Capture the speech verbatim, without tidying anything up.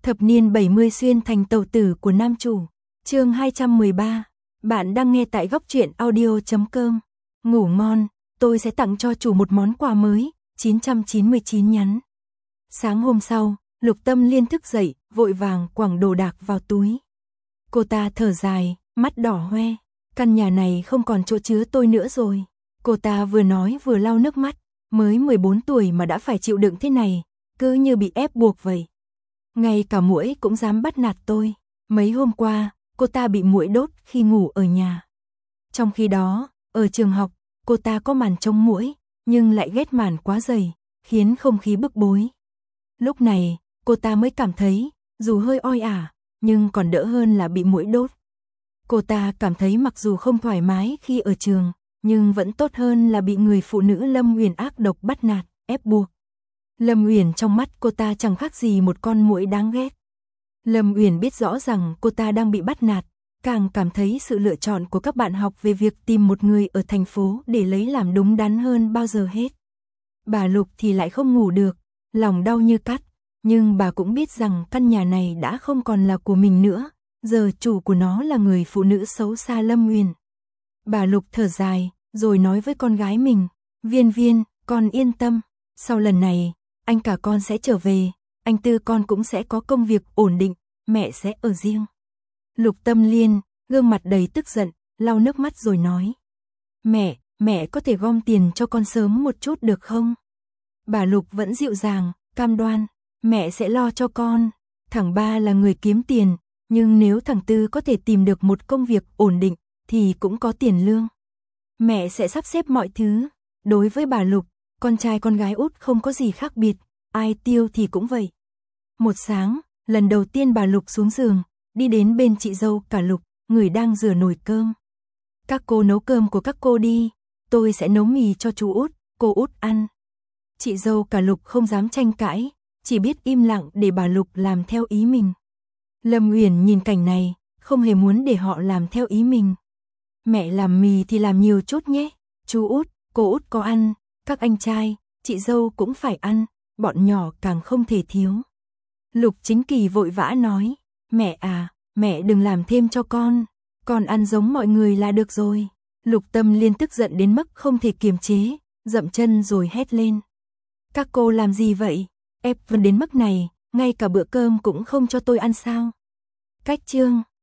Thập niên bảy mươi xuyên thành tàu tử của nam chủ. Chương hai trăm mười ba. Bạn đang nghe tại góc truyện audio chấm com. Ngủ ngon, tôi sẽ tặng cho chủ một món quà mới. chín trăm chín mươi chín nhắn. Sáng hôm sau, Lục Tâm Liên thức dậy, vội vàng quẳng đồ đạc vào túi. Cô ta thở dài, mắt đỏ hoe. Căn nhà này không còn chỗ chứa tôi nữa rồi. Cô ta vừa nói vừa lau nước mắt. Mới mười bốn tuổi mà đã phải chịu đựng thế này, cứ như bị ép buộc vậy. Ngay cả muỗi cũng dám bắt nạt tôi. Mấy hôm qua, cô ta bị muỗi đốt khi ngủ ở nhà. Trong khi đó, ở trường học, cô ta có màn chống muỗi, nhưng lại ghét màn quá dày, khiến không khí bức bối. Lúc này, cô ta mới cảm thấy, dù hơi oi ả, nhưng còn đỡ hơn là bị muỗi đốt. Cô ta cảm thấy mặc dù không thoải mái khi ở trường, nhưng vẫn tốt hơn là bị người phụ nữ Lâm Uyển ác độc bắt nạt, ép buộc. Lâm Uyển trong mắt cô ta chẳng khác gì một con muỗi đáng ghét. Lâm Uyển biết rõ rằng cô ta đang bị bắt nạt, càng cảm thấy sự lựa chọn của các bạn học về việc tìm một người ở thành phố để lấy làm đúng đắn hơn bao giờ hết. Bà Lục thì lại không ngủ được, lòng đau như cắt, nhưng bà cũng biết rằng căn nhà này đã không còn là của mình nữa, giờ chủ của nó là người phụ nữ xấu xa Lâm Uyển. Bà Lục thở dài, rồi nói với con gái mình, Viên Viên, con yên tâm, sau lần này, anh cả con sẽ trở về, anh Tư con cũng sẽ có công việc ổn định, mẹ sẽ ở riêng. Lục Tâm Liên, gương mặt đầy tức giận, lau nước mắt rồi nói, mẹ, mẹ có thể gom tiền cho con sớm một chút được không? Bà Lục vẫn dịu dàng, cam đoan, mẹ sẽ lo cho con, thằng Ba là người kiếm tiền, nhưng nếu thằng Tư có thể tìm được một công việc ổn định, thì cũng có tiền lương. Mẹ sẽ sắp xếp mọi thứ. Đối với bà Lục, con trai con gái út không có gì khác biệt, ai tiêu thì cũng vậy. Một sáng, lần đầu tiên bà Lục xuống giường, đi đến bên chị dâu cả Lục, người đang rửa nồi cơm. Các cô nấu cơm của các cô đi, tôi sẽ nấu mì cho chú út, cô út ăn. Chị dâu cả Lục không dám tranh cãi, chỉ biết im lặng để bà Lục làm theo ý mình. Lâm Uyển nhìn cảnh này, không hề muốn để họ làm theo ý mình. Mẹ làm mì thì làm nhiều chút nhé, chú út, cô út có ăn, các anh trai, chị dâu cũng phải ăn, bọn nhỏ càng không thể thiếu. Lục Chính Kỳ vội vã nói, mẹ à, mẹ đừng làm thêm cho con, con ăn giống mọi người là được rồi. Lục Tâm Liên tức giận đến mức không thể kiềm chế, dậm chân rồi hét lên. Các cô làm gì vậy? Ép đến mức này, ngay cả bữa cơm cũng không cho tôi ăn sao? Cách chương